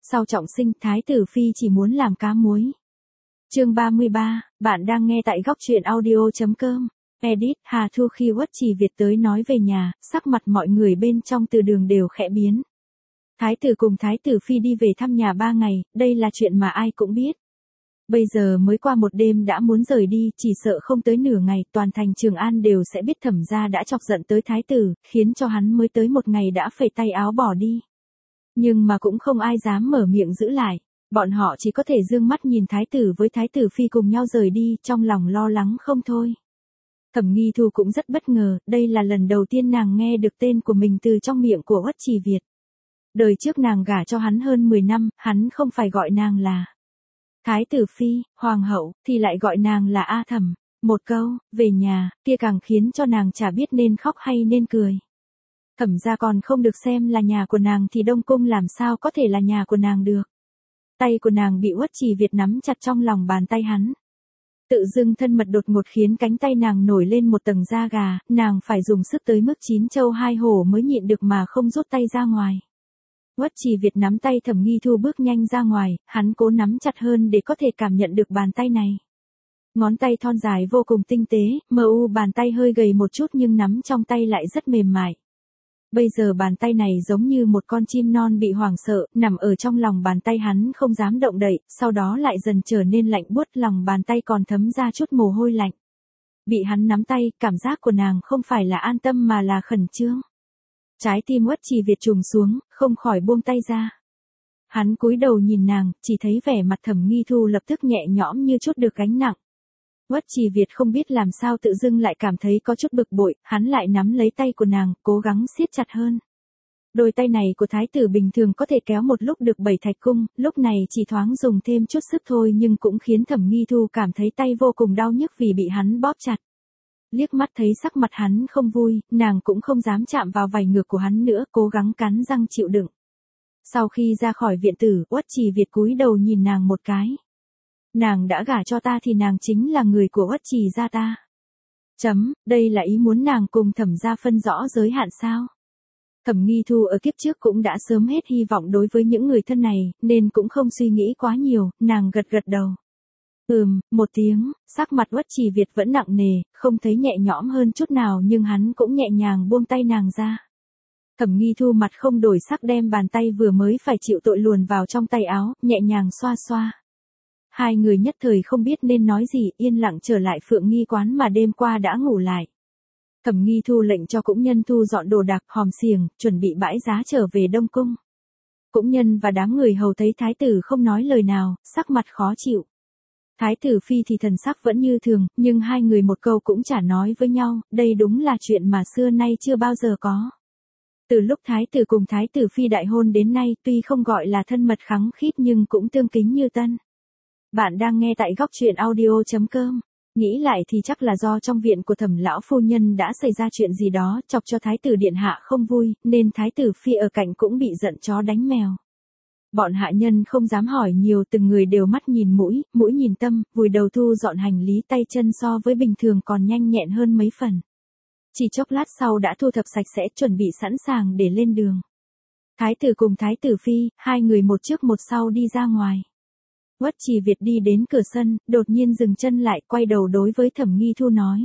Sau trọng sinh, Thái tử Phi chỉ muốn làm cá muối. Chương 33, bạn đang nghe tại góc truyện audio.com. Edit, Hà Thu khi Uất Trì Việt tới nói về nhà, sắc mặt mọi người bên trong từ đường đều khẽ biến. Thái tử cùng Thái tử Phi đi về thăm nhà 3 ngày, đây là chuyện mà ai cũng biết. Bây giờ mới qua một đêm đã muốn rời đi, chỉ sợ không tới nửa ngày, toàn thành Trường An đều sẽ biết Thẩm gia đã chọc giận tới Thái tử, khiến cho hắn mới tới một ngày đã phẩy tay áo bỏ đi. Nhưng mà cũng không ai dám mở miệng giữ lại, bọn họ chỉ có thể dương mắt nhìn Thái tử với Thái tử Phi cùng nhau rời đi, trong lòng lo lắng không thôi. Thẩm Nghi Thu cũng rất bất ngờ, đây là lần đầu tiên nàng nghe được tên của mình từ trong miệng của Uất Trì Việt. Đời trước nàng gả cho hắn hơn 10 năm, hắn không phải gọi nàng là Thái tử Phi, Hoàng hậu, thì lại gọi nàng là A Thẩm. Một câu, về nhà, kia càng khiến cho nàng chả biết nên khóc hay nên cười. Thẩm gia còn không được xem là nhà của nàng thì Đông Cung làm sao có thể là nhà của nàng được. Tay của nàng bị Uất Trì Việt nắm chặt trong lòng bàn tay hắn. Tự dưng thân mật đột ngột khiến cánh tay nàng nổi lên một tầng da gà, nàng phải dùng sức tới mức 9 châu 2 hổ mới nhịn được mà không rút tay ra ngoài. Uất Trì Việt nắm tay Thẩm Nghi Thu bước nhanh ra ngoài, hắn cố nắm chặt hơn để có thể cảm nhận được bàn tay này. Ngón tay thon dài vô cùng tinh tế, bàn tay hơi gầy một chút nhưng nắm trong tay lại rất mềm mại. Bây giờ bàn tay này giống như một con chim non bị hoảng sợ, nằm ở trong lòng bàn tay hắn không dám động đậy, sau đó lại dần trở nên lạnh buốt, lòng bàn tay còn thấm ra chút mồ hôi lạnh. Bị hắn nắm tay, cảm giác của nàng không phải là an tâm mà là khẩn trương. Trái tim Uất Trì Việt trùng xuống, không khỏi buông tay ra. Hắn cúi đầu nhìn nàng, chỉ thấy vẻ mặt Thẩm Nghi Thu lập tức nhẹ nhõm như chút được gánh nặng. Uất Trì Việt không biết làm sao tự dưng lại cảm thấy có chút bực bội, hắn lại nắm lấy tay của nàng, cố gắng siết chặt hơn. Đôi tay này của thái tử bình thường có thể kéo một lúc được 7 thạch cung, lúc này chỉ thoáng dùng thêm chút sức thôi nhưng cũng khiến Thẩm Nghi Thu cảm thấy tay vô cùng đau nhức vì bị hắn bóp chặt. Liếc mắt thấy sắc mặt hắn không vui, nàng cũng không dám chạm vào vảy ngược của hắn nữa, cố gắng cắn răng chịu đựng. Sau khi ra khỏi viện tử, Uất Trì Việt cúi đầu nhìn nàng một cái. Nàng đã gả cho ta thì nàng chính là người của Uất Trì gia ta. Đây là ý muốn nàng cùng Thẩm gia phân rõ giới hạn sao? Thẩm Nghi Thu ở kiếp trước cũng đã sớm hết hy vọng đối với những người thân này, nên cũng không suy nghĩ quá nhiều, nàng gật gật đầu. Một tiếng, sắc mặt Uất Trì Việt vẫn nặng nề, không thấy nhẹ nhõm hơn chút nào nhưng hắn cũng nhẹ nhàng buông tay nàng ra. Thẩm Nghi Thu mặt không đổi sắc đem bàn tay vừa mới phải chịu tội luồn vào trong tay áo, nhẹ nhàng xoa xoa. Hai người nhất thời không biết nên nói gì, yên lặng trở lại Phượng Nghi quán mà đêm qua đã ngủ lại. Thẩm Nghi Thu lệnh cho cũng nhân thu dọn đồ đạc, hòm xiềng, chuẩn bị bãi giá trở về Đông Cung. Cũng nhân và đám người hầu thấy thái tử không nói lời nào, sắc mặt khó chịu. Thái tử Phi thì thần sắc vẫn như thường, nhưng hai người một câu cũng chả nói với nhau, đây đúng là chuyện mà xưa nay chưa bao giờ có. Từ lúc thái tử cùng thái tử Phi đại hôn đến nay, tuy không gọi là thân mật khăng khít nhưng cũng tương kính như tân. Bạn đang nghe tại góc truyện audio.com. Nghĩ lại thì chắc là do trong viện của Thẩm lão phu nhân đã xảy ra chuyện gì đó, chọc cho thái tử điện hạ không vui, nên thái tử Phi ở cạnh cũng bị giận chó đánh mèo. Bọn hạ nhân không dám hỏi nhiều, từng người đều mắt nhìn mũi, mũi nhìn tâm, vùi đầu thu dọn hành lý, tay chân so với bình thường còn nhanh nhẹn hơn mấy phần. Chỉ chốc lát sau đã thu thập sạch sẽ, chuẩn bị sẵn sàng để lên đường. Thái tử cùng thái tử Phi, hai người một trước một sau đi ra ngoài. Uất Trì Việt đi đến cửa sân, đột nhiên dừng chân lại, quay đầu đối với Thẩm Nghi Thu nói.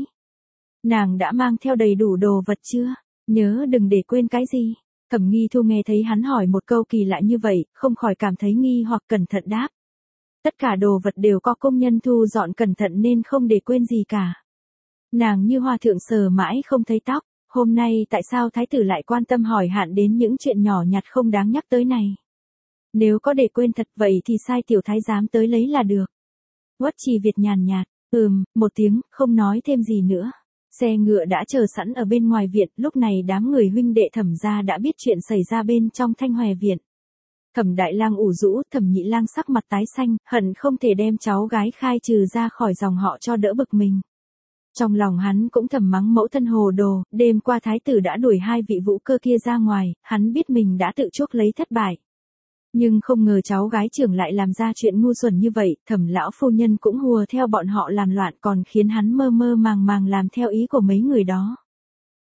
Nàng đã mang theo đầy đủ đồ vật chưa? Nhớ đừng để quên cái gì. Thẩm Nghi Thu nghe thấy hắn hỏi một câu kỳ lạ như vậy, không khỏi cảm thấy nghi hoặc cẩn thận đáp. Tất cả đồ vật đều có công nhân thu dọn cẩn thận nên không để quên gì cả. Nàng như hoa thượng sờ mãi không thấy tóc, hôm nay tại sao thái tử lại quan tâm hỏi hạn đến những chuyện nhỏ nhặt không đáng nhắc tới này? Nếu có để quên thật vậy thì sai tiểu thái giám tới lấy là được. Uất Trì Việt nhàn nhạt, một tiếng, không nói thêm gì nữa. Xe ngựa đã chờ sẵn ở bên ngoài viện, lúc này đám người huynh đệ Thẩm gia đã biết chuyện xảy ra bên trong Thanh Hòe viện. Thẩm Đại Lang ủ rũ, Thẩm Nhị Lang sắc mặt tái xanh, hận không thể đem cháu gái khai trừ ra khỏi dòng họ cho đỡ bực mình. Trong lòng hắn cũng thầm mắng mẫu thân hồ đồ, đêm qua thái tử đã đuổi hai vị vũ cơ kia ra ngoài, hắn biết mình đã tự chuốc lấy thất bại. Nhưng không ngờ cháu gái trưởng lại làm ra chuyện ngu xuẩn như vậy, Thẩm lão phu nhân cũng hùa theo bọn họ làm loạn còn khiến hắn mơ mơ màng màng làm theo ý của mấy người đó.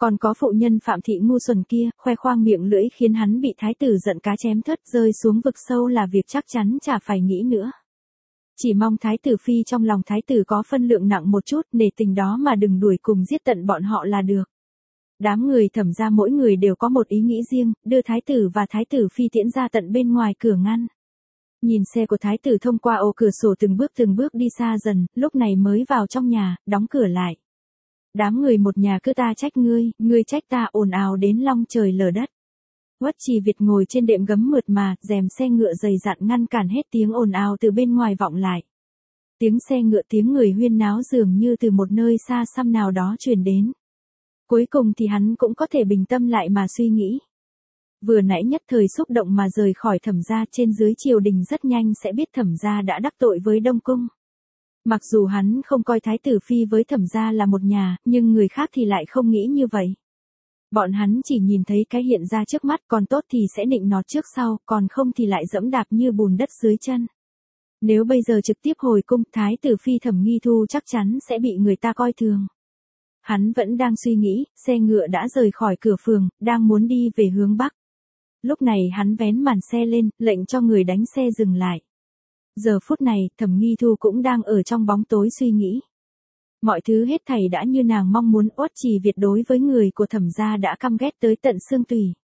Còn có phụ nhân Phạm Thị ngu xuẩn kia, khoe khoang miệng lưỡi khiến hắn bị thái tử giận cá chém thớt, rơi xuống vực sâu là việc chắc chắn chả phải nghĩ nữa. Chỉ mong thái tử phi trong lòng thái tử có phân lượng nặng một chút, nể tình đó mà đừng đuổi cùng giết tận bọn họ là được. Đám người Thẩm gia mỗi người đều có một ý nghĩ riêng, đưa thái tử và thái tử phi tiễn ra tận bên ngoài cửa ngăn. Nhìn xe của thái tử thông qua ô cửa sổ từng bước đi xa dần, lúc này mới vào trong nhà, đóng cửa lại. Đám người một nhà cứ ta trách ngươi trách ta, ồn ào đến long trời lở đất. Uất Trì Việt ngồi trên đệm gấm mượt mà, rèm xe ngựa dày dặn ngăn cản hết tiếng ồn ào từ bên ngoài vọng lại. Tiếng xe ngựa, tiếng người huyên náo dường như từ một nơi xa xăm nào đó truyền đến. Cuối cùng thì hắn cũng có thể bình tâm lại mà suy nghĩ. Vừa nãy nhất thời xúc động mà rời khỏi Thẩm gia, trên dưới triều đình rất nhanh sẽ biết Thẩm gia đã đắc tội với Đông Cung. Mặc dù hắn không coi thái tử phi với Thẩm gia là một nhà, nhưng người khác thì lại không nghĩ như vậy. Bọn hắn chỉ nhìn thấy cái hiện ra trước mắt, còn tốt thì sẽ nịnh nọt trước sau, còn không thì lại dẫm đạp như bùn đất dưới chân. Nếu bây giờ trực tiếp hồi cung, thái tử phi Thẩm Nghi Thu chắc chắn sẽ bị người ta coi thường. Hắn vẫn đang suy nghĩ, xe ngựa đã rời khỏi cửa phường, đang muốn đi về hướng bắc. Lúc này hắn vén màn xe lên, lệnh cho người đánh xe dừng lại. Giờ phút này, Thẩm Nghi Thu cũng đang ở trong bóng tối suy nghĩ. Mọi thứ hết thảy đã như nàng mong muốn. Uất Trì Việt đối với người của Thẩm gia đã căm ghét tới tận xương tủy.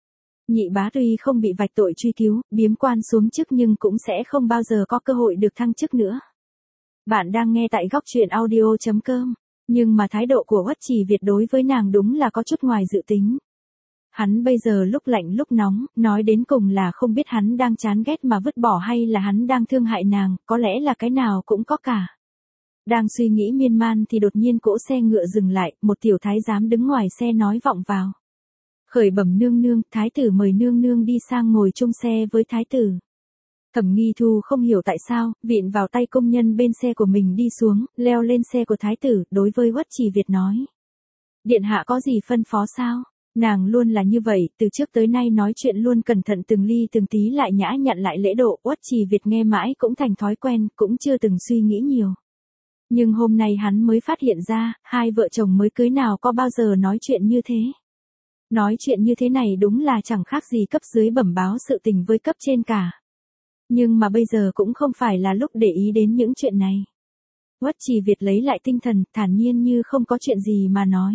Nhị bá tuy không bị vạch tội truy cứu, biếm quan xuống chức nhưng cũng sẽ không bao giờ có cơ hội được thăng chức nữa. Bạn đang nghe tại góc truyện audio.com. Nhưng mà thái độ của Uất Trì Việt đối với nàng đúng là có chút ngoài dự tính. Hắn bây giờ lúc lạnh lúc nóng, nói đến cùng là không biết hắn đang chán ghét mà vứt bỏ hay là hắn đang thương hại nàng, có lẽ là cái nào cũng có cả. Đang suy nghĩ miên man thì đột nhiên cỗ xe ngựa dừng lại, một tiểu thái giám đứng ngoài xe nói vọng vào. Khởi bẩm nương nương, thái tử mời nương nương đi sang ngồi chung xe với thái tử. Thẩm Nghi Thu không hiểu tại sao, vịn vào tay công nhân bên xe của mình đi xuống, leo lên xe của thái tử, đối với Uất Trì Việt nói. Điện hạ có gì phân phó sao? Nàng luôn là như vậy, từ trước tới nay nói chuyện luôn cẩn thận từng ly từng tí, lại nhã nhặn lại lễ độ. Uất Trì Việt nghe mãi cũng thành thói quen, cũng chưa từng suy nghĩ nhiều. Nhưng hôm nay hắn mới phát hiện ra, hai vợ chồng mới cưới nào có bao giờ nói chuyện như thế. Nói chuyện như thế này đúng là chẳng khác gì cấp dưới bẩm báo sự tình với cấp trên cả. Nhưng mà bây giờ cũng không phải là lúc để ý đến những chuyện này. Uất Trì Việt lấy lại tinh thần, thản nhiên như không có chuyện gì mà nói.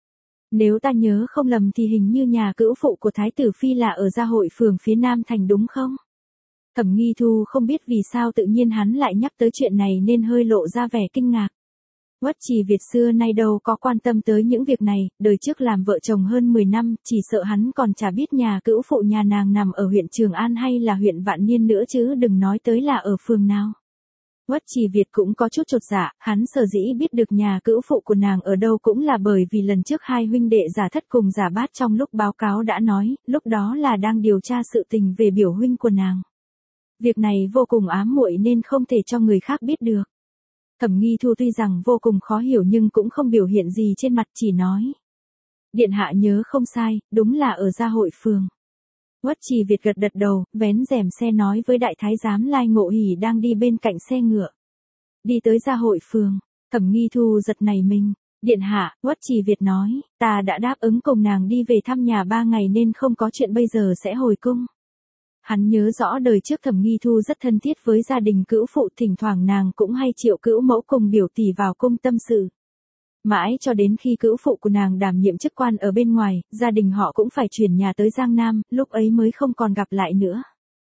Nếu ta nhớ không lầm thì hình như nhà cữu phụ của thái tử phi là ở gia hội phường phía Nam thành đúng không? Thẩm Nghi Thu không biết vì sao tự nhiên hắn lại nhắc tới chuyện này nên hơi lộ ra vẻ kinh ngạc. Uất Trì Việt xưa nay đâu có quan tâm tới những việc này, đời trước làm vợ chồng hơn 10 năm, chỉ sợ hắn còn chả biết nhà cữu phụ nhà nàng nằm ở huyện Trường An hay là huyện Vạn Niên nữa chứ đừng nói tới là ở phường nào. Uất Trì Việt cũng có chút chột dạ, hắn sở dĩ biết được nhà cữu phụ của nàng ở đâu cũng là bởi vì lần trước hai huynh đệ Giả Thất cùng Giả Bát trong lúc báo cáo đã nói, lúc đó là đang điều tra sự tình về biểu huynh của nàng. Việc này vô cùng ám muội nên không thể cho người khác biết được. Thẩm Nghi Thu tuy rằng vô cùng khó hiểu nhưng cũng không biểu hiện gì trên mặt, chỉ nói. Điện hạ nhớ không sai, đúng là ở gia hội phường. Uất Trì Việt gật đầu, vén rèm xe nói với đại thái giám Lai Ngộ Hỉ đang đi bên cạnh xe ngựa. Đi tới gia hội phường, Thẩm Nghi Thu giật nảy mình. Điện hạ, Uất Trì Việt nói, ta đã đáp ứng cùng nàng đi về thăm nhà 3 ngày nên không có chuyện bây giờ sẽ hồi cung. Hắn nhớ rõ đời trước Thẩm Nghi Thu rất thân thiết với gia đình cữu phụ, thỉnh thoảng nàng cũng hay triệu cữu mẫu cùng biểu tỷ vào cung tâm sự. Mãi cho đến khi cữu phụ của nàng đảm nhiệm chức quan ở bên ngoài, gia đình họ cũng phải chuyển nhà tới Giang Nam, lúc ấy mới không còn gặp lại nữa.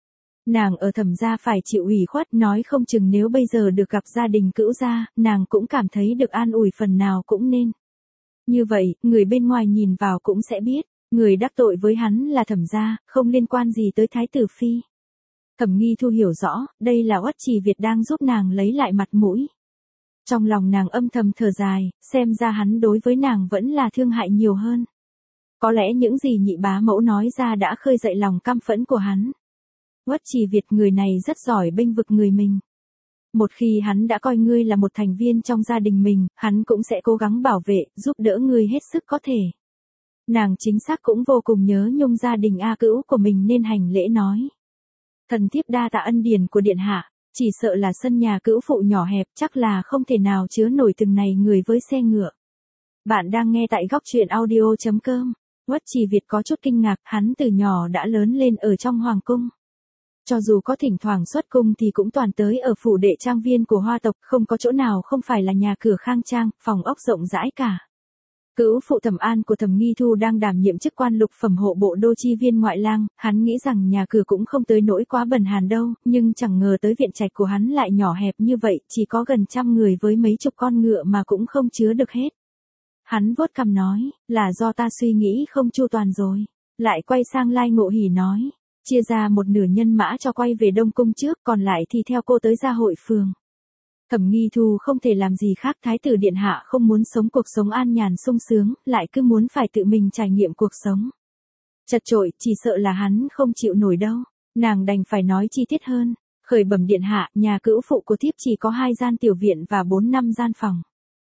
Nàng ở Thẩm gia phải chịu ủy khuất, nói không chừng nếu bây giờ được gặp gia đình cữu gia, nàng cũng cảm thấy được an ủi phần nào cũng nên. Như vậy, người bên ngoài nhìn vào cũng sẽ biết, người đắc tội với hắn là Thẩm gia, không liên quan gì tới thái tử phi. Thẩm Nghi Thu hiểu rõ, đây là Uất Trì Việt đang giúp nàng lấy lại mặt mũi. Trong lòng nàng âm thầm thở dài, xem ra hắn đối với nàng vẫn là thương hại nhiều hơn. Có lẽ những gì nhị bá mẫu nói ra đã khơi dậy lòng căm phẫn của hắn. Uất Trì Việt người này rất giỏi bênh vực người mình. Một khi hắn đã coi ngươi là một thành viên trong gia đình mình, hắn cũng sẽ cố gắng bảo vệ, giúp đỡ ngươi hết sức có thể. Nàng chính xác cũng vô cùng nhớ nhung gia đình A Cữu của mình nên hành lễ nói. Thần thiếp đa tạ ân điển của điện hạ, chỉ sợ là sân nhà cữu phụ nhỏ hẹp, chắc là không thể nào chứa nổi từng này người với xe ngựa. Bạn đang nghe tại góc truyện audio.com. Uất Trì Việt có chút kinh ngạc, hắn từ nhỏ đã lớn lên ở trong hoàng cung. Cho dù có thỉnh thoảng xuất cung thì cũng toàn tới ở phủ đệ trang viên của Hoa tộc, không có chỗ nào không phải là nhà cửa khang trang, phòng ốc rộng rãi cả. Cữu phụ Thẩm An của Thẩm Nghi Thu đang đảm nhiệm chức quan lục phẩm hộ bộ đô chi viên ngoại lang, hắn nghĩ rằng nhà cửa cũng không tới nỗi quá bần hàn đâu, nhưng chẳng ngờ tới viện trạch của hắn lại nhỏ hẹp như vậy, chỉ có gần 100 người với mấy chục con ngựa mà cũng không chứa được hết. Hắn vuốt cằm nói, là do ta suy nghĩ không chu toàn rồi. Lại quay sang Lai Ngộ Hỉ nói, chia ra một nửa nhân mã cho quay về Đông Cung trước, còn lại thì theo cô tới gia hội phường. Thẩm Nghi Thu không thể làm gì khác, thái tử điện hạ không muốn sống cuộc sống an nhàn sung sướng, lại cứ muốn phải tự mình trải nghiệm cuộc sống. Chật chội, chỉ sợ là hắn không chịu nổi đâu. Nàng đành phải nói chi tiết hơn. Khởi bẩm điện hạ, nhà cữu phụ của thiếp chỉ có 2 gian tiểu viện và 4-5 gian phòng.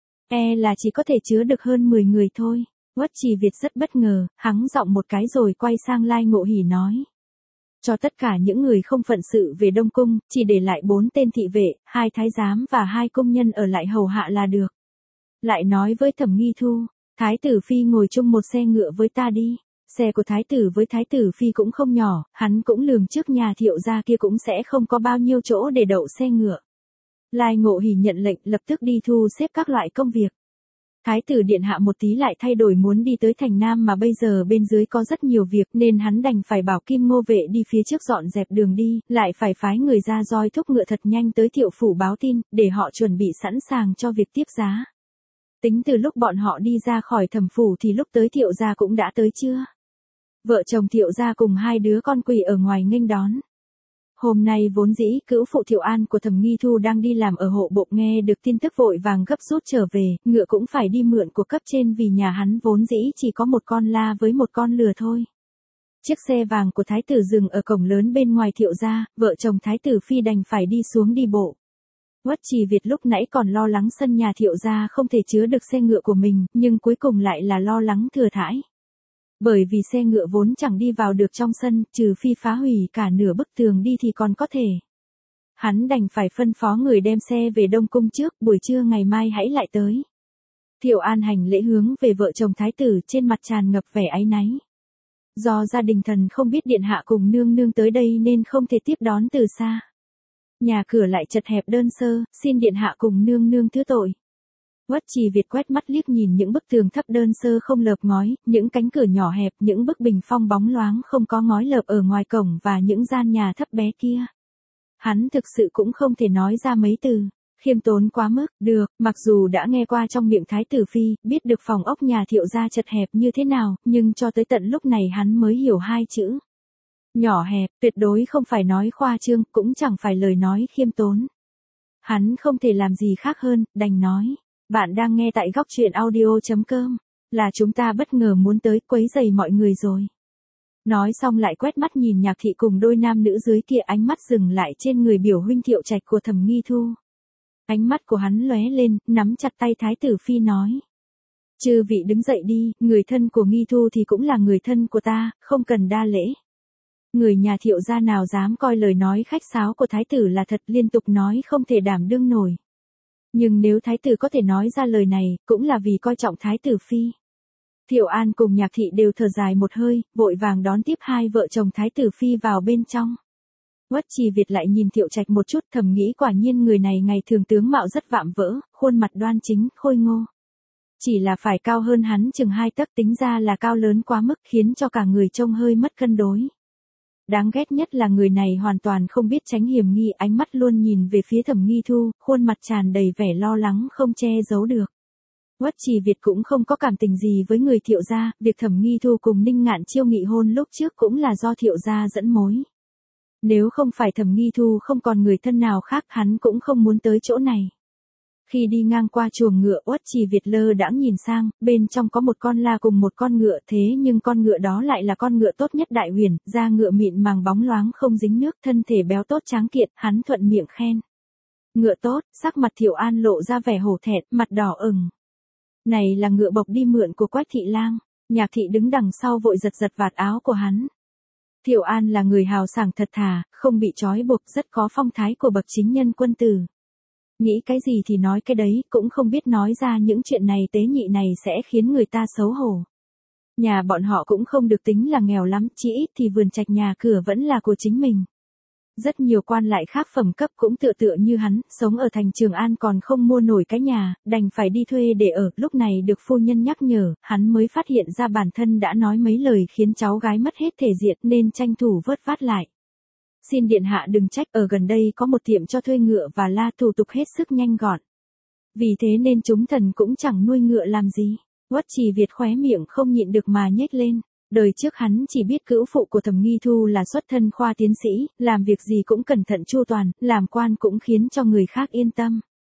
Là chỉ có thể chứa được hơn 10 người thôi. Uất Trì Việt rất bất ngờ, hắng giọng một cái rồi quay sang Lai Ngộ Hỉ nói. Cho tất cả những người không phận sự về Đông Cung, chỉ để lại 4 tên thị vệ, 2 thái giám và 2 công nhân ở lại hầu hạ là được. Lại nói với Thẩm Nghi Thu, thái tử phi ngồi chung một xe ngựa với ta đi. Xe của thái tử với thái tử phi cũng không nhỏ, hắn cũng lường trước nhà Thiệu gia kia cũng sẽ không có bao nhiêu chỗ để đậu xe ngựa. Lai Ngộ Hỉ nhận lệnh, lập tức đi thu xếp các loại công việc. Thái tử điện hạ một tí lại thay đổi, muốn đi tới thành Nam mà bây giờ bên dưới có rất nhiều việc nên hắn đành phải bảo Kim Ngô vệ đi phía trước dọn dẹp đường đi, lại phải phái người ra roi thúc ngựa thật nhanh tới Thiệu phủ báo tin, để họ chuẩn bị sẵn sàng cho việc tiếp giá. Tính từ lúc bọn họ đi ra khỏi Thẩm phủ thì lúc tới Thiệu gia cũng đã tới chưa? Vợ chồng Thiệu gia cùng 2 đứa con quỳ ở ngoài nghênh đón. Hôm nay vốn dĩ cữu phụ Thiệu An của Thẩm Nghi Thu đang đi làm ở hộ bộ, nghe được tin tức vội vàng gấp rút trở về, ngựa cũng phải đi mượn của cấp trên vì nhà hắn vốn dĩ chỉ có một con la với một con lừa thôi. Chiếc xe vàng của thái tử dừng ở cổng lớn bên ngoài Thiệu gia, vợ chồng thái tử phi đành phải đi xuống đi bộ. Uất Trì Việt lúc nãy còn lo lắng sân nhà Thiệu gia không thể chứa được xe ngựa của mình, nhưng cuối cùng lại là lo lắng thừa thãi. Bởi vì xe ngựa vốn chẳng đi vào được trong sân, trừ phi phá hủy cả nửa bức tường đi thì còn có thể. Hắn đành phải phân phó người đem xe về Đông Cung trước, buổi trưa ngày mai hãy lại tới. Thiệu An hành lễ hướng về vợ chồng thái tử, trên mặt tràn ngập vẻ áy náy. Do gia đình thần không biết điện hạ cùng nương nương tới đây nên không thể tiếp đón từ xa. Nhà cửa lại chật hẹp đơn sơ, xin điện hạ cùng nương nương thứ tội. Uất Trì Việt quét mắt liếc nhìn những bức tường thấp đơn sơ không lợp ngói, những cánh cửa nhỏ hẹp, những bức bình phong bóng loáng không có ngói lợp ở ngoài cổng và những gian nhà thấp bé kia. Hắn thực sự cũng không thể nói ra mấy từ, khiêm tốn quá mức, được, mặc dù đã nghe qua trong miệng thái tử phi, biết được phòng ốc nhà Thiệu gia chật hẹp như thế nào, nhưng cho tới tận lúc này hắn mới hiểu 2 chữ. Nhỏ hẹp, tuyệt đối không phải nói khoa trương, cũng chẳng phải lời nói khiêm tốn. Hắn không thể làm gì khác hơn, đành nói. Bạn đang nghe tại góc truyện audio.com, là chúng ta bất ngờ muốn tới quấy rầy mọi người rồi. Nói xong lại quét mắt nhìn Nhạc thị cùng đôi nam nữ dưới kia, ánh mắt dừng lại trên người biểu huynh Thiệu Trạch của Thẩm Nghi Thu. Ánh mắt của hắn lóe lên, nắm chặt tay thái tử phi nói. Chư vị đứng dậy đi, người thân của Nghi Thu thì cũng là người thân của ta, không cần đa lễ. Người nhà Thiệu gia nào dám coi lời nói khách sáo của thái tử là thật, liên tục nói không thể đảm đương nổi. Nhưng nếu thái tử có thể nói ra lời này, cũng là vì coi trọng thái tử phi. Thiệu An cùng Nhạc thị đều thở dài một hơi, vội vàng đón tiếp 2 vợ chồng thái tử phi vào bên trong. Uất Trì Việt lại nhìn Thiệu Trạch một chút, thầm nghĩ quả nhiên người này ngày thường tướng mạo rất vạm vỡ, khuôn mặt đoan chính, khôi ngô. Chỉ là phải cao hơn hắn chừng 2 tấc, tính ra là cao lớn quá mức, khiến cho cả người trông hơi mất cân đối. Đáng ghét nhất là người này hoàn toàn không biết tránh hiểm nghi, ánh mắt luôn nhìn về phía Thẩm Nghi Thu, khuôn mặt tràn đầy vẻ lo lắng không che giấu được. Uất Trì Việt cũng không có cảm tình gì với người Thiệu gia, việc Thẩm Nghi Thu cùng Ninh Ngạn Chiêu nghị hôn lúc trước cũng là do Thiệu gia dẫn mối. Nếu không phải Thẩm Nghi Thu không còn người thân nào khác, hắn cũng không muốn tới chỗ này. Khi đi ngang qua chuồng ngựa, Uất Trì Việt lơ đãng nhìn sang, bên trong có một con la cùng một con ngựa, thế nhưng con ngựa đó lại là con ngựa tốt nhất Đại Huyền, da ngựa mịn màng bóng loáng không dính nước, thân thể béo tốt tráng kiện, hắn thuận miệng khen. Ngựa tốt, sắc mặt Thiệu An lộ ra vẻ hổ thẹn, mặt đỏ ửng. Này là ngựa bộc đi mượn của Quách thị lang. Nhạc thị đứng đằng sau vội giật giật vạt áo của hắn. Thiệu An là người hào sảng thật thà, không bị trói buộc, rất có phong thái của bậc chính nhân quân tử. Nghĩ cái gì thì nói cái đấy, cũng không biết nói ra những chuyện này tế nhị này sẽ khiến người ta xấu hổ. Nhà bọn họ cũng không được tính là nghèo lắm, chỉ ít thì vườn trạch nhà cửa vẫn là của chính mình. Rất nhiều quan lại khác phẩm cấp cũng tựa tựa như hắn, sống ở thành Trường An còn không mua nổi cái nhà, đành phải đi thuê để ở, lúc này được phu nhân nhắc nhở, hắn mới phát hiện ra bản thân đã nói mấy lời khiến cháu gái mất hết thể diện nên tranh thủ vớt vát lại. Xin điện hạ đừng trách, ở gần đây có một tiệm cho thuê ngựa và la, thủ tục hết sức nhanh gọn. Vì thế nên chúng thần cũng chẳng nuôi ngựa làm gì. Uất Trì Việt khóe miệng không nhịn được mà nhếch lên. Đời trước hắn chỉ biết cữu phụ của Thẩm Nghi Thu là xuất thân khoa tiến sĩ, làm việc gì cũng cẩn thận chu toàn, làm quan cũng khiến cho người khác yên tâm.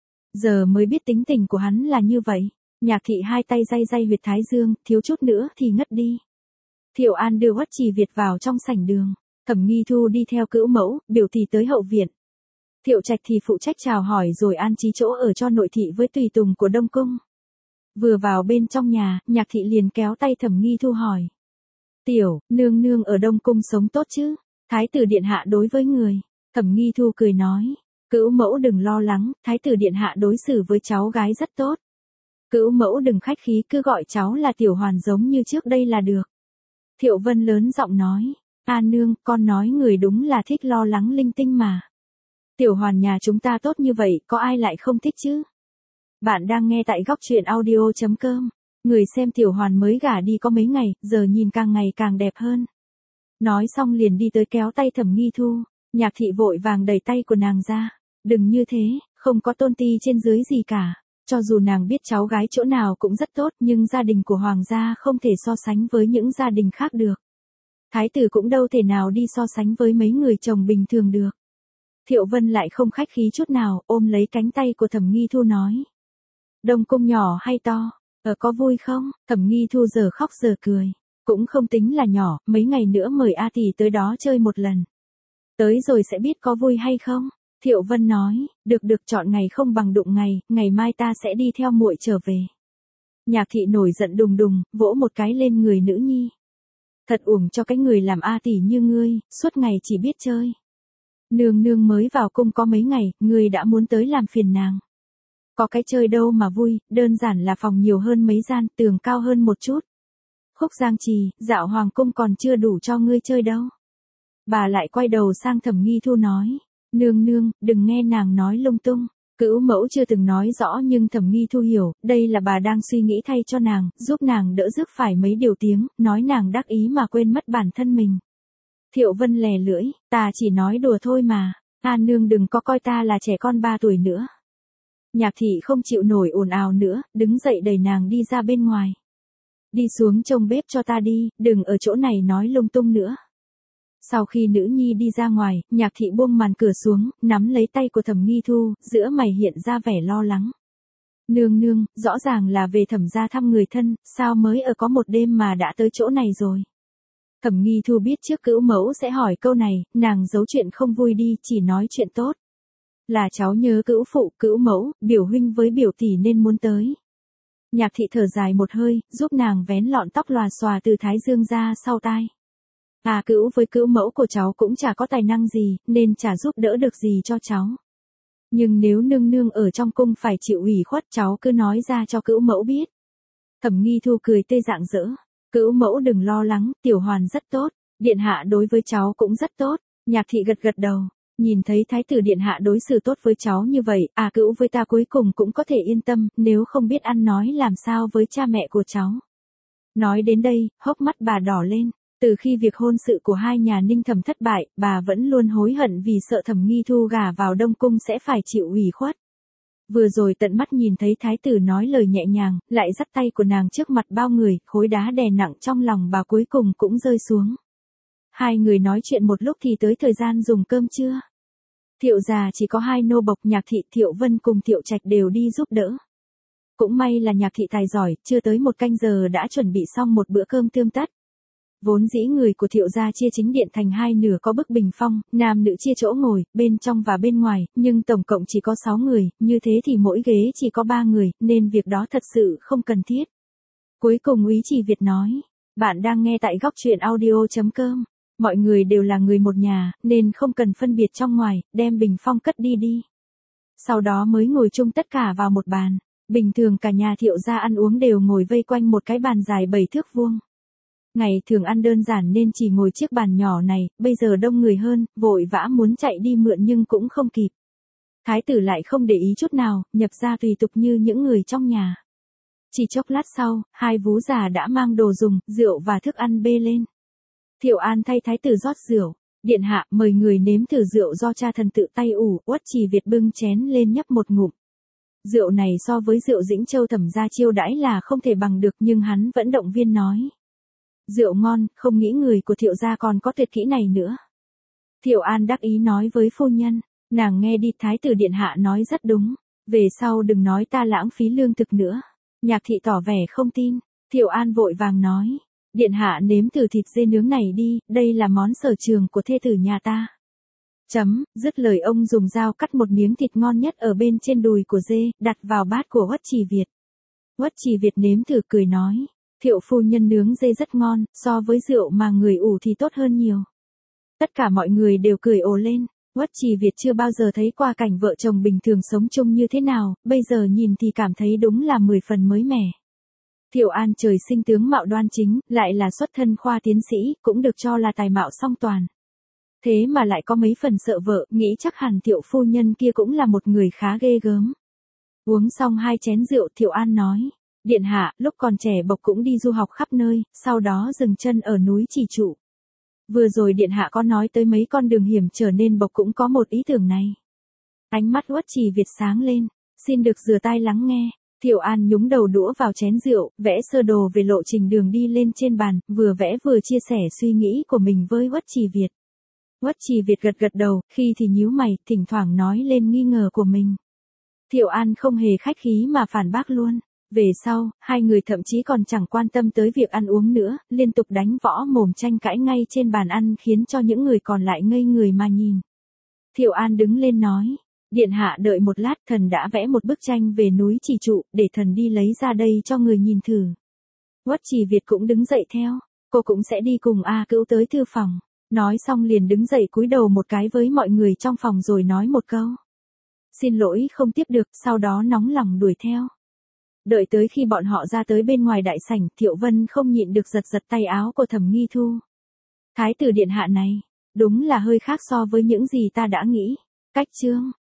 Giờ mới biết tính tình của hắn là như vậy. Nhạc thị hai tay day day huyệt thái dương, thiếu chút nữa thì ngất đi. Thiệu An đưa Uất Trì Việt vào trong sảnh đường. Thẩm Nghi Thu đi theo cữu mẫu, biểu tỷ tới hậu viện. Thiệu Trạch thì phụ trách chào hỏi rồi an trí chỗ ở cho nội thị với tùy tùng của Đông Cung. Vừa vào bên trong nhà, Nhạc thị liền kéo tay Thẩm Nghi Thu hỏi. Tiểu, nương nương ở Đông Cung sống tốt chứ? Thái tử điện hạ đối với người. Thẩm Nghi Thu cười nói. Cữu mẫu đừng lo lắng, thái tử điện hạ đối xử với cháu gái rất tốt. Cữu mẫu đừng khách khí, cứ gọi cháu là Tiểu Hoàn giống như trước đây là được. Thiệu Vân lớn giọng nói. A nương, con nói người đúng là thích lo lắng linh tinh mà. Tiểu Hoàn nhà chúng ta tốt như vậy, có ai lại không thích chứ? Bạn đang nghe tại góc truyện audio.com. Người xem Tiểu Hoàn mới gả đi có mấy ngày, giờ nhìn càng ngày càng đẹp hơn. Nói xong liền đi tới kéo tay Thẩm Nghi Thu. Nhạc thị vội vàng đẩy tay của nàng ra. Đừng như thế, không có tôn ti trên dưới gì cả. Cho dù nàng biết cháu gái chỗ nào cũng rất tốt, nhưng gia đình của hoàng gia không thể so sánh với những gia đình khác được. Thái tử cũng đâu thể nào đi so sánh với mấy người chồng bình thường được. Thiệu Vân lại không khách khí chút nào, ôm lấy cánh tay của Thẩm Nghi Thu nói. Đông Cung nhỏ hay to? Có vui không? Thẩm Nghi Thu giờ khóc giờ cười. Cũng không tính là nhỏ, mấy ngày nữa mời A tỷ tới đó chơi một lần. Tới rồi sẽ biết có vui hay không? Thiệu Vân nói, được chọn ngày không bằng đụng ngày, ngày mai ta sẽ đi theo muội trở về. Nhạc thị nổi giận đùng đùng, vỗ một cái lên người nữ nhi. Thật uổng cho cái người làm A tỷ như ngươi, suốt ngày chỉ biết chơi. Nương nương mới vào cung có mấy ngày, ngươi đã muốn tới làm phiền nàng. Có cái chơi đâu mà vui, đơn giản là phòng nhiều hơn mấy gian, tường cao hơn một chút. Khúc Giang Trì, dạo hoàng cung còn chưa đủ cho ngươi chơi đâu. Bà lại quay đầu sang Thẩm Nghi Thu nói. Nương nương, đừng nghe nàng nói lung tung. Cữu mẫu chưa từng nói rõ nhưng Thẩm Nghi Thu hiểu, đây là bà đang suy nghĩ thay cho nàng, giúp nàng đỡ rước phải mấy điều tiếng, nói nàng đắc ý mà quên mất bản thân mình. Thiệu Vân lè lưỡi, ta chỉ nói đùa thôi mà, nương đừng có coi ta là trẻ con 3 tuổi nữa. Nhạc thị không chịu nổi ồn ào nữa, đứng dậy đẩy nàng đi ra bên ngoài. Đi xuống trông bếp cho ta đi, đừng ở chỗ này nói lung tung nữa. Sau khi nữ nhi đi ra ngoài, Nhạc thị buông màn cửa xuống, nắm lấy tay của Thẩm Nghi Thu, giữa mày hiện ra vẻ lo lắng. Nương nương, rõ ràng là về Thẩm gia thăm người thân, sao mới ở có một đêm mà đã tới chỗ này rồi. Thẩm Nghi Thu biết trước cữu mẫu sẽ hỏi câu này, nàng giấu chuyện không vui đi, chỉ nói chuyện tốt. Là cháu nhớ cữu phụ, cữu mẫu, biểu huynh với biểu tỷ nên muốn tới. Nhạc thị thở dài một hơi, giúp nàng vén lọn tóc lòa xòa từ thái dương ra sau tai. Cữu với cữu mẫu của cháu cũng chả có tài năng gì, nên chả giúp đỡ được gì cho cháu. Nhưng nếu nương nương ở trong cung phải chịu ủy khuất cháu cứ nói ra cho cữu mẫu biết. Thẩm Nghi Thu cười tê rạng rỡ. Cữu mẫu đừng lo lắng, Tiểu Hoàn rất tốt, điện hạ đối với cháu cũng rất tốt. Nhạc thị gật gật đầu, nhìn thấy thái tử điện hạ đối xử tốt với cháu như vậy, cữu với ta cuối cùng cũng có thể yên tâm, nếu không biết ăn nói làm sao với cha mẹ của cháu. Nói đến đây, hốc mắt bà đỏ lên. Từ khi việc hôn sự của hai nhà Ninh Thẩm thất bại, bà vẫn luôn hối hận vì sợ Thẩm Nghi Thu gả vào Đông Cung sẽ phải chịu ủy khuất. Vừa rồi tận mắt nhìn thấy thái tử nói lời nhẹ nhàng, lại dắt tay của nàng trước mặt bao người, khối đá đè nặng trong lòng bà cuối cùng cũng rơi xuống. Hai người nói chuyện một lúc thì tới thời gian dùng cơm trưa. Thiệu gia chỉ có 2 nô bộc, Nhạc thị, Thiệu Vân cùng Thiệu Trạch đều đi giúp đỡ. Cũng may là Nhạc thị tài giỏi, chưa tới 1 canh giờ đã chuẩn bị xong một bữa cơm tươm tất. Vốn dĩ người của Thiệu gia chia chính điện thành 2 nửa có bức bình phong, nam nữ chia chỗ ngồi, bên trong và bên ngoài, nhưng tổng cộng chỉ có 6 người, như thế thì mỗi ghế chỉ có 3 người, nên việc đó thật sự không cần thiết. Cuối cùng Úy Trì Việt nói, bạn đang nghe tại góc truyện audio.com, mọi người đều là người một nhà, nên không cần phân biệt trong ngoài, đem bình phong cất đi đi. Sau đó mới ngồi chung tất cả vào một bàn. Bình thường cả nhà Thiệu gia ăn uống đều ngồi vây quanh một cái bàn dài 7 thước vuông. Ngày thường ăn đơn giản nên chỉ ngồi chiếc bàn nhỏ này, bây giờ đông người hơn, vội vã muốn chạy đi mượn nhưng cũng không kịp. Thái tử lại không để ý chút nào, nhập ra tùy tục như những người trong nhà. Chỉ chốc lát sau, hai vú già đã mang đồ dùng, rượu và thức ăn bê lên. Thiệu An thay thái tử rót rượu. Điện hạ mời người nếm thử rượu do cha thần tự tay ủ. Uất Trì Việt bưng chén lên nhấp một ngụm. Rượu này so với rượu Dĩnh Châu Thẩm gia chiêu đãi là không thể bằng được, nhưng hắn vẫn động viên nói. Rượu ngon, không nghĩ người của Thiệu gia còn có tuyệt kỹ này nữa. Thiệu An đắc ý nói với phu nhân, nàng nghe đi, thái tử điện hạ nói rất đúng. Về sau đừng nói ta lãng phí lương thực nữa. Nhạc thị tỏ vẻ không tin. Thiệu An vội vàng nói. Điện hạ nếm thử thịt dê nướng này đi, đây là món sở trường của thê tử nhà ta. Dứt lời ông dùng dao cắt một miếng thịt ngon nhất ở bên trên đùi của dê, đặt vào bát của Uất Trì Việt. Uất Trì Việt nếm thử cười nói. Thiệu phu nhân nướng dê rất ngon, so với rượu mà người ủ thì tốt hơn nhiều. Tất cả mọi người đều cười ồ lên. Uất Trì Việt chưa bao giờ thấy qua cảnh vợ chồng bình thường sống chung như thế nào, bây giờ nhìn thì cảm thấy đúng là 10 phần mới mẻ. Thiệu An trời sinh tướng mạo đoan chính, lại là xuất thân khoa tiến sĩ, cũng được cho là tài mạo song toàn. Thế mà lại có mấy phần sợ vợ, nghĩ chắc hẳn Thiệu phu nhân kia cũng là một người khá ghê gớm. Uống xong 2 chén rượu, Thiệu An nói. Điện hạ, lúc còn trẻ Bộc cũng đi du học khắp nơi, sau đó dừng chân ở núi Chỉ Trụ. Vừa rồi điện hạ có nói tới mấy con đường hiểm trở nên Bộc cũng có một ý tưởng này. Ánh mắt Uất Trì Việt sáng lên. Xin được rửa tai lắng nghe. Thiệu An nhúng đầu đũa vào chén rượu, vẽ sơ đồ về lộ trình đường đi lên trên bàn, vừa vẽ vừa chia sẻ suy nghĩ của mình với Uất Trì Việt. Uất Trì Việt gật gật đầu, khi thì nhíu mày, thỉnh thoảng nói lên nghi ngờ của mình. Thiệu An không hề khách khí mà phản bác luôn. Về sau, hai người thậm chí còn chẳng quan tâm tới việc ăn uống nữa, liên tục đánh võ mồm tranh cãi ngay trên bàn ăn khiến cho những người còn lại ngây người mà nhìn. Thiệu An đứng lên nói. Điện hạ đợi một lát, thần đã vẽ một bức tranh về núi Chỉ Trụ, để thần đi lấy ra đây cho người nhìn thử. Uất Trì Việt cũng đứng dậy theo, cô cũng sẽ đi cùng A Cữu tới thư phòng. Nói xong liền đứng dậy cúi đầu một cái với mọi người trong phòng rồi nói một câu. Xin lỗi không tiếp được, sau đó nóng lòng đuổi theo. Đợi tới khi bọn họ ra tới bên ngoài đại sảnh, Thiệu Vân không nhịn được giật giật tay áo của Thẩm Nghi Thu. Thái tử điện hạ này, đúng là hơi khác so với những gì ta đã nghĩ. Cách chương